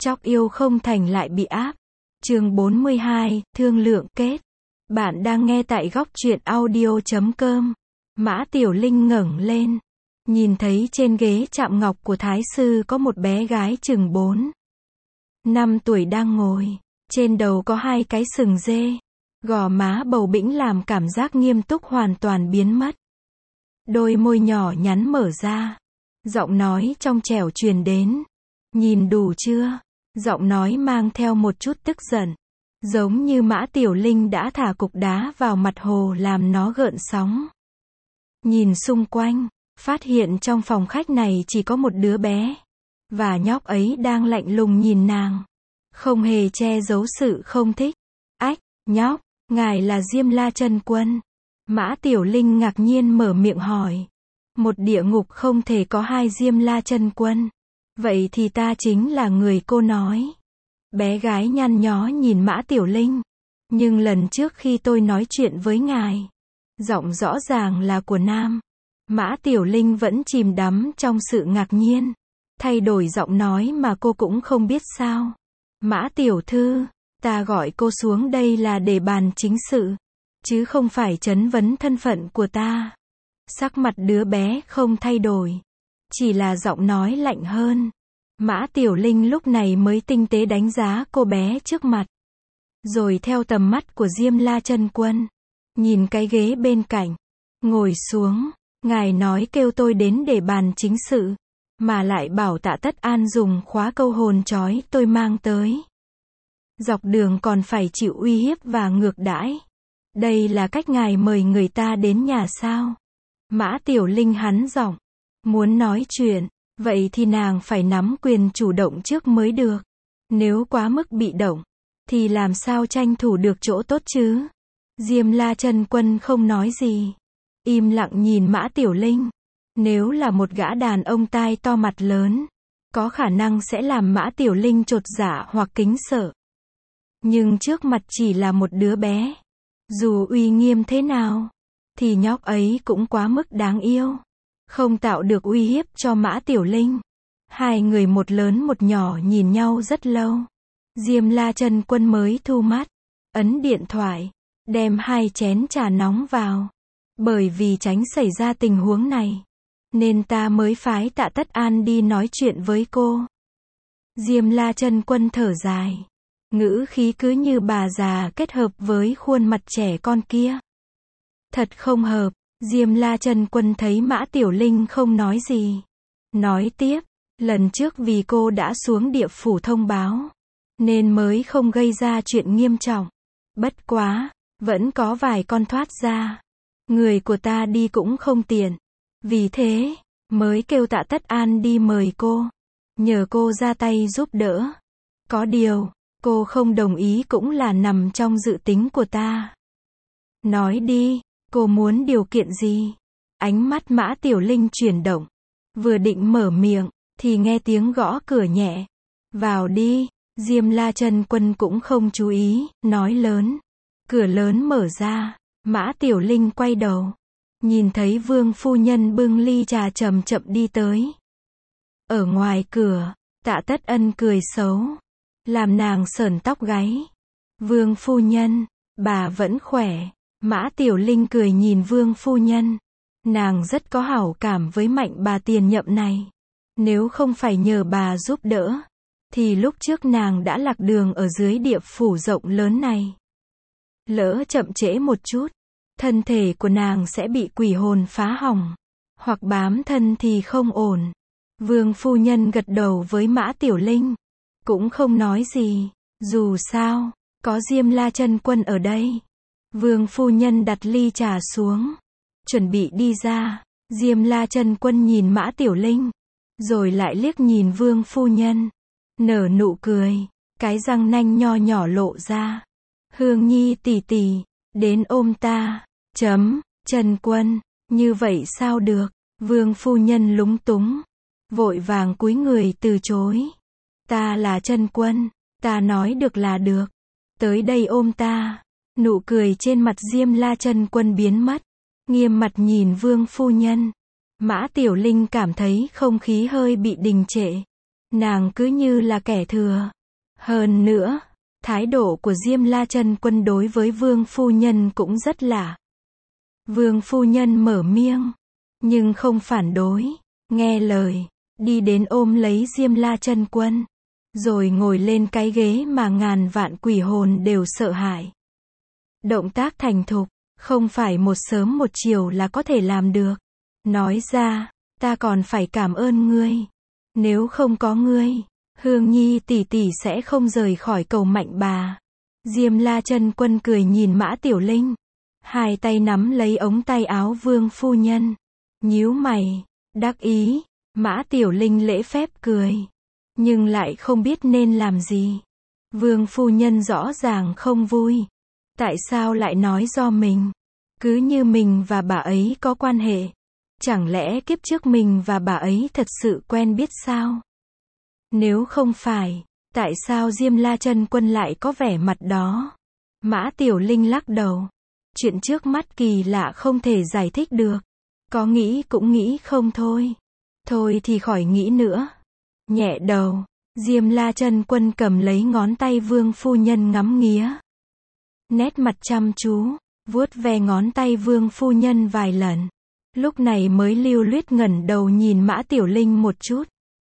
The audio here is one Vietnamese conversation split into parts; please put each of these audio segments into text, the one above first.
Chóc yêu không thành lại bị áp. Chương 42, thương lượng kết. Bạn đang nghe tại góc truyện audio.com. Mã Tiểu Linh ngẩng lên, nhìn thấy trên ghế chạm ngọc của thái sư có một bé gái chừng 4-5 tuổi đang ngồi, trên đầu có 2 cái sừng dê, gò má bầu bĩnh làm cảm giác nghiêm túc hoàn toàn biến mất. Đôi môi nhỏ nhắn mở ra, giọng nói trong trẻo truyền đến. Nhìn đủ chưa? Giọng nói mang theo một chút tức giận, giống như Mã Tiểu Linh đã thả cục đá vào mặt hồ làm nó gợn sóng. Nhìn xung quanh, phát hiện trong phòng khách này chỉ có một đứa bé, và nhóc ấy đang lạnh lùng nhìn nàng, không hề che giấu sự không thích. Ách, nhóc, ngài là Diêm La Chân Quân? Mã Tiểu Linh ngạc nhiên mở miệng hỏi. Một địa ngục không thể có 2 Diêm La Chân Quân. Vậy thì ta chính là người cô nói. Bé gái nhăn nhó nhìn Mã Tiểu Linh. Nhưng lần trước khi tôi nói chuyện với ngài, giọng rõ ràng là của nam. Mã Tiểu Linh vẫn chìm đắm trong sự ngạc nhiên. Thay đổi giọng nói mà cô cũng không biết sao. Mã Tiểu Thư, ta gọi cô xuống đây là để bàn chính sự, chứ không phải trấn vấn thân phận của ta. Sắc mặt đứa bé không thay đổi, chỉ là giọng nói lạnh hơn. Mã Tiểu Linh lúc này mới tinh tế đánh giá cô bé trước mặt, rồi theo tầm mắt của Diêm La Chân Quân, nhìn cái ghế bên cạnh. Ngồi xuống, ngài nói kêu tôi đến để bàn chính sự, mà lại bảo Tạ Tất An dùng khóa câu hồn trói tôi mang tới. Dọc đường còn phải chịu uy hiếp và ngược đãi. Đây là cách ngài mời người ta đến nhà sao? Mã Tiểu Linh hắn giọng. Muốn nói chuyện, vậy thì nàng phải nắm quyền chủ động trước mới được. Nếu quá mức bị động, thì làm sao tranh thủ được chỗ tốt chứ? Diêm La Chân Quân không nói gì, im lặng nhìn Mã Tiểu Linh. Nếu là một gã đàn ông tai to mặt lớn, có khả năng sẽ làm Mã Tiểu Linh chột dạ hoặc kính sợ. Nhưng trước mặt chỉ là một đứa bé, dù uy nghiêm thế nào, thì nhóc ấy cũng quá mức đáng yêu, không tạo được uy hiếp cho Mã Tiểu Linh. Hai người một lớn một nhỏ nhìn nhau rất lâu. Diêm La Chân Quân mới thu mắt, ấn điện thoại, đem 2 chén trà nóng vào. Bởi vì tránh xảy ra tình huống này, nên ta mới phái Tạ Tất An đi nói chuyện với cô. Diêm La Chân Quân thở dài, ngữ khí cứ như bà già kết hợp với khuôn mặt trẻ con kia. Thật không hợp. Diêm La Chân Quân thấy Mã Tiểu Linh không nói gì, nói tiếp, lần trước vì cô đã xuống địa phủ thông báo, nên mới không gây ra chuyện nghiêm trọng. Bất quá, vẫn có vài con thoát ra. Người của ta đi cũng không tiện. Vì thế, mới kêu Tạ Tất An đi mời cô, nhờ cô ra tay giúp đỡ. Có điều, cô không đồng ý cũng là nằm trong dự tính của ta. Nói đi, cô muốn điều kiện gì? Ánh mắt Mã Tiểu Linh chuyển động. Vừa định mở miệng, thì nghe tiếng gõ cửa nhẹ. Vào đi. Diêm La Chân Quân cũng không chú ý, nói lớn. Cửa lớn mở ra. Mã Tiểu Linh quay đầu, nhìn thấy Vương phu nhân bưng ly trà chậm chậm đi tới. Ở ngoài cửa, Tạ Tất Ân cười xấu, làm nàng sởn tóc gáy. Vương phu nhân, bà vẫn khỏe. Mã Tiểu Linh cười nhìn Vương phu nhân. Nàng rất có hảo cảm với Mạnh bà tiền nhậm này. Nếu không phải nhờ bà giúp đỡ, thì lúc trước nàng đã lạc đường ở dưới địa phủ rộng lớn này. Lỡ chậm trễ một chút, thân thể của nàng sẽ bị quỷ hồn phá hỏng, hoặc bám thân thì không ổn. Vương phu nhân gật đầu với Mã Tiểu Linh, cũng không nói gì, dù sao, có Diêm La Chân Quân ở đây. Vương phu nhân đặt ly trà xuống, chuẩn bị đi ra. Diêm La Chân Quân nhìn Mã Tiểu Linh, rồi lại liếc nhìn Vương phu nhân, nở nụ cười, cái răng nanh nho nhỏ lộ ra. Hương Nhi tỷ tỷ, đến ôm ta. Chân Quân, như vậy sao được? Vương phu nhân lúng túng, vội vàng cúi người từ chối. Ta là Chân Quân, ta nói được là được. Tới đây ôm ta. Nụ cười trên mặt Diêm La Chân Quân biến mất, nghiêm mặt nhìn Vương phu nhân. Mã Tiểu Linh cảm thấy không khí hơi bị đình trệ, Nàng cứ như là kẻ thừa. Hơn nữa, thái độ của Diêm La Chân Quân đối với Vương phu nhân cũng rất lạ. Vương phu nhân mở miệng, nhưng không phản đối, nghe lời, đi đến ôm lấy Diêm La Chân Quân, rồi ngồi lên cái ghế mà ngàn vạn quỷ hồn đều sợ hãi. Động tác thành thục, không phải một sớm một chiều là có thể làm được. Nói ra, ta còn phải cảm ơn ngươi. Nếu không có ngươi, Hương Nhi tỷ tỷ sẽ không rời khỏi cầu Mạnh bà. Diêm La Chân Quân cười nhìn Mã Tiểu Linh, hai tay nắm lấy ống tay áo Vương phu nhân, nhíu mày, đắc ý. Mã Tiểu Linh lễ phép cười, nhưng lại không biết nên làm gì. Vương phu nhân rõ ràng không vui. Tại sao lại nói do mình? Cứ như mình và bà ấy có quan hệ. Chẳng lẽ kiếp trước mình và bà ấy thật sự quen biết sao? Nếu không phải, tại sao Diêm La Chân Quân lại có vẻ mặt đó? Mã Tiểu Linh lắc đầu. Chuyện trước mắt kỳ lạ không thể giải thích được. Có nghĩ cũng nghĩ không thôi. Thôi thì khỏi nghĩ nữa. Nhẹ đầu, Diêm La Chân Quân cầm lấy ngón tay Vương phu nhân ngắm nghía. Nét mặt chăm chú, vuốt ve ngón tay Vương phu nhân vài lần. Lúc này mới lưu luyết ngẩng đầu nhìn Mã Tiểu Linh một chút.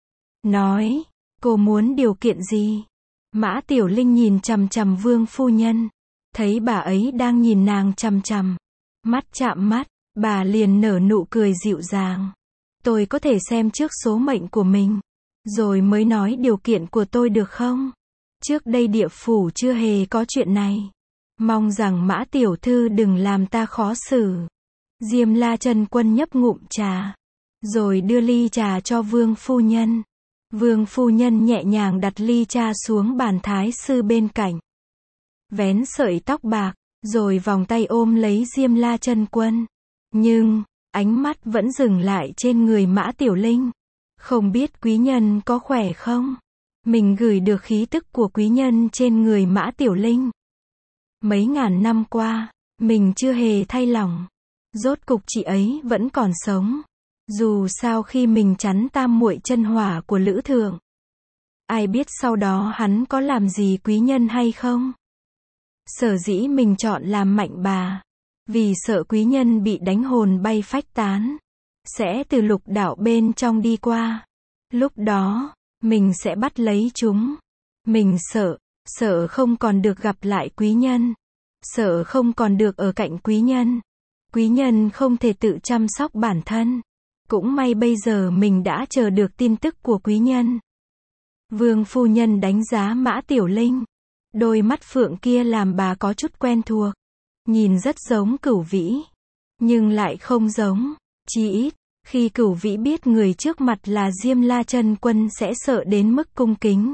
Nói, cô muốn điều kiện gì? Mã Tiểu Linh nhìn chằm chằm Vương phu nhân. Thấy bà ấy đang nhìn nàng chằm chằm. Mắt chạm mắt, bà liền nở nụ cười dịu dàng. Tôi có thể xem trước số mệnh của mình, rồi mới nói điều kiện của tôi được không? Trước đây địa phủ chưa hề có chuyện này. Mong rằng Mã tiểu thư đừng làm ta khó xử. Diêm La Chân Quân nhấp ngụm trà, rồi đưa ly trà cho Vương phu nhân. Vương phu nhân nhẹ nhàng đặt ly trà xuống bàn thái sư bên cạnh. Vén sợi tóc bạc, rồi vòng tay ôm lấy Diêm La Chân Quân. Nhưng, ánh mắt vẫn dừng lại trên người Mã Tiểu Linh. Không biết quý nhân có khỏe không? Mình gửi được khí tức của quý nhân trên người Mã Tiểu Linh. Mấy ngàn năm qua, mình chưa hề thay lòng. Rốt cục chị ấy vẫn còn sống. Dù sao khi mình chắn tam muội chân hỏa của Lữ Thượng. Ai biết sau đó hắn có làm gì quý nhân hay không? Sở dĩ mình chọn làm Mạnh bà. Vì sợ quý nhân bị đánh hồn bay phách tán. Sẽ từ lục đạo bên trong đi qua. Lúc đó, mình sẽ bắt lấy chúng. Mình sợ không còn được gặp lại quý nhân. Sợ không còn được ở cạnh quý nhân. Quý nhân không thể tự chăm sóc bản thân. Cũng may bây giờ mình đã chờ được tin tức của quý nhân. Vương phu nhân đánh giá Mã Tiểu Linh. Đôi mắt phượng kia làm bà có chút quen thuộc. Nhìn rất giống Cửu Vĩ. Nhưng lại không giống. Chỉ ít, khi Cửu Vĩ biết người trước mặt là Diêm La Chân Quân sẽ sợ đến mức cung kính.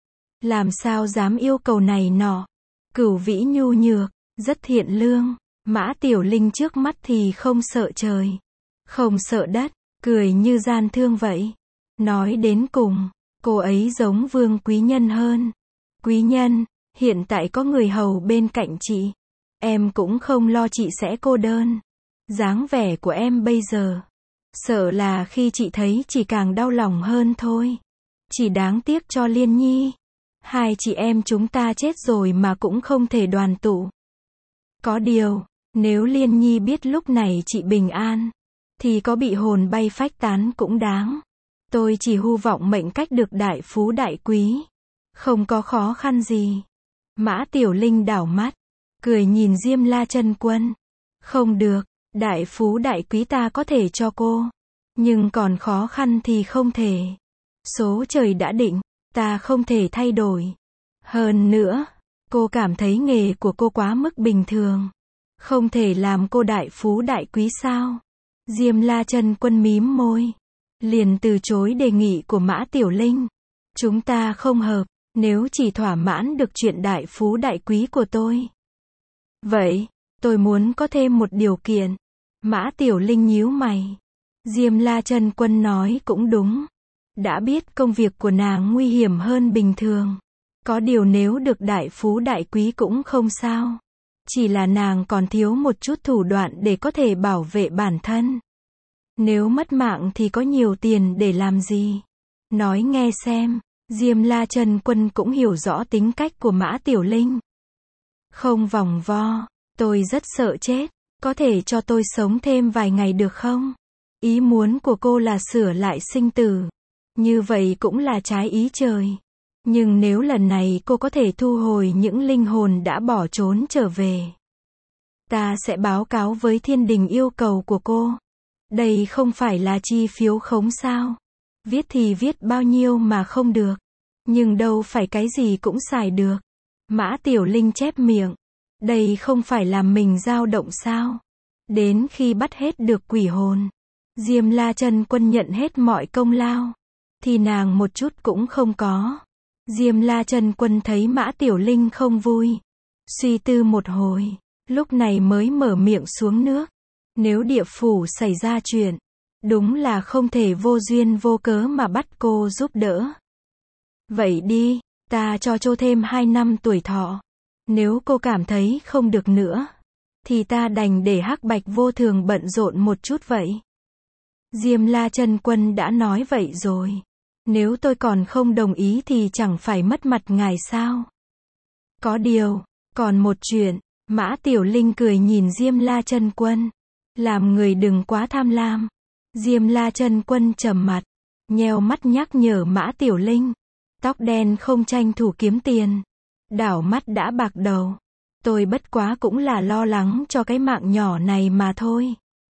Làm sao dám yêu cầu này nọ. Cửu Vĩ nhu nhược, rất thiện lương. Mã Tiểu Linh trước mắt thì không sợ trời, không sợ đất, cười như gian thương vậy. Nói đến cùng, cô ấy giống Vương quý nhân hơn. Quý nhân, hiện tại có người hầu bên cạnh chị. Em cũng không lo chị sẽ cô đơn. Dáng vẻ của em bây giờ, sợ là khi chị thấy chỉ càng đau lòng hơn thôi. Chỉ đáng tiếc cho Liên Nhi. Hai chị em chúng ta chết rồi mà cũng không thể đoàn tụ. Có điều, nếu Liên Nhi biết lúc này chị bình an, thì có bị hồn bay phách tán cũng đáng. Tôi chỉ hy vọng mệnh cách được đại phú đại quý. Không có khó khăn gì. Mã Tiểu Linh đảo mắt, cười nhìn Diêm La Chân Quân. Không được, đại phú đại quý ta có thể cho cô. Nhưng còn khó khăn thì không thể. Số trời đã định, ta không thể thay đổi. Hơn nữa, cô cảm thấy nghề của cô quá mức bình thường. Không thể làm cô đại phú đại quý sao? Diêm La Chân Quân mím môi, liền từ chối đề nghị của Mã Tiểu Linh. Chúng ta không hợp, nếu chỉ thỏa mãn được chuyện đại phú đại quý của tôi. Vậy, tôi muốn có thêm một điều kiện. Mã Tiểu Linh nhíu mày. Diêm La Chân Quân nói cũng đúng. Đã biết công việc của nàng nguy hiểm hơn bình thường. Có điều nếu được đại phú đại quý cũng không sao. Chỉ là nàng còn thiếu một chút thủ đoạn để có thể bảo vệ bản thân. Nếu mất mạng thì có nhiều tiền để làm gì? nói nghe xem. Diêm La Chân Quân cũng hiểu rõ tính cách của Mã Tiểu Linh. Không vòng vo, tôi rất sợ chết, có thể cho tôi sống thêm vài ngày được không? Ý muốn của cô là sửa lại sinh tử. Như vậy cũng là trái ý trời. Nhưng nếu lần này cô có thể thu hồi những linh hồn đã bỏ trốn trở về, ta sẽ báo cáo với thiên đình yêu cầu của cô. Đây không phải là chi phiếu khống sao? Viết thì viết bao nhiêu mà không được. Nhưng đâu phải cái gì cũng xài được. Mã Tiểu Linh chép miệng. Đây không phải làm mình dao động sao? Đến khi bắt hết được quỷ hồn, Diêm La Chân Quân nhận hết mọi công lao, thì nàng một chút cũng không có. Diêm La Chân Quân thấy Mã Tiểu Linh không vui, suy tư một hồi, lúc này mới mở miệng xuống nước. Nếu địa phủ xảy ra chuyện, đúng là không thể vô duyên vô cớ mà bắt cô giúp đỡ. Vậy đi, ta cho thêm 2 năm tuổi thọ. Nếu cô cảm thấy không được nữa, thì ta đành để Hắc Bạch Vô Thường bận rộn một chút vậy. Diêm La Chân Quân đã nói vậy rồi. Nếu tôi còn không đồng ý thì chẳng phải mất mặt ngài sao? Có điều, còn một chuyện, Mã Tiểu Linh cười nhìn Diêm La Chân Quân. Làm người đừng quá tham lam. Diêm La Chân Quân trầm mặt, nheo mắt nhắc nhở Mã Tiểu Linh. Tóc đen không tranh thủ kiếm tiền. Đảo mắt đã bạc đầu. Tôi bất quá cũng là lo lắng cho cái mạng nhỏ này mà thôi.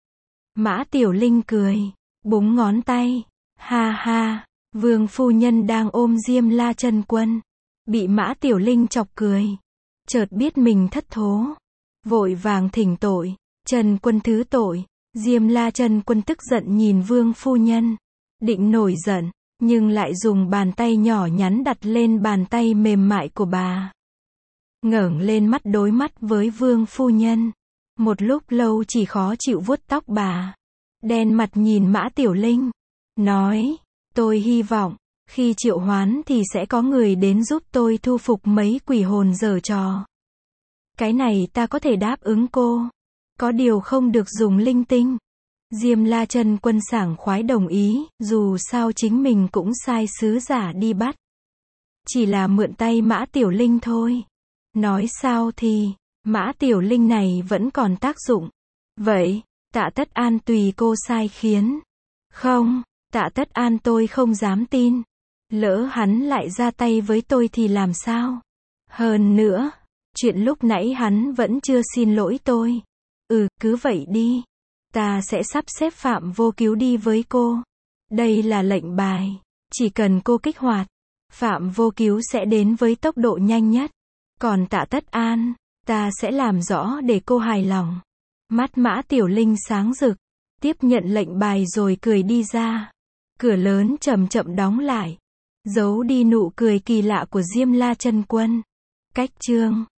Mã Tiểu Linh cười, búng ngón tay. Ha ha, Vương phu nhân đang ôm Diêm La Chân Quân. Bị Mã Tiểu Linh chọc cười. Chợt biết mình thất thố. Vội vàng thỉnh tội. Chân Quân thứ tội. Diêm La Chân Quân tức giận nhìn Vương phu nhân. Định nổi giận, nhưng lại dùng bàn tay nhỏ nhắn đặt lên bàn tay mềm mại của bà. Ngẩng lên mắt đối mắt với Vương phu nhân. Một lúc lâu chỉ khó chịu vuốt tóc bà. Đen mặt nhìn Mã Tiểu Linh. Nói, tôi hy vọng, khi triệu hoán thì sẽ có người đến giúp tôi thu phục mấy quỷ hồn giở trò. Cái này ta có thể đáp ứng cô. Có điều không được dùng linh tinh. Diêm La Chân Quân sảng khoái đồng ý, dù sao chính mình cũng sai sứ giả đi bắt. Chỉ là mượn tay Mã Tiểu Linh thôi. Nói sao thì, Mã Tiểu Linh này vẫn còn tác dụng. Vậy, Tạ Tất An tùy cô sai khiến. Không, Tạ Tất An tôi không dám tin. Lỡ hắn lại ra tay với tôi thì làm sao? Hơn nữa, chuyện lúc nãy hắn vẫn chưa xin lỗi tôi. Cứ vậy đi. Ta sẽ sắp xếp Phạm Vô Cứu đi với cô. Đây là lệnh bài. Chỉ cần cô kích hoạt, Phạm Vô Cứu sẽ đến với tốc độ nhanh nhất. Còn Tạ Tất An, ta sẽ làm rõ để cô hài lòng. Mắt Mã Tiểu Linh sáng rực, tiếp nhận lệnh bài rồi cười đi ra. Cửa lớn chậm chậm đóng lại, giấu đi nụ cười kỳ lạ của Diêm La Chân Quân. Cách chương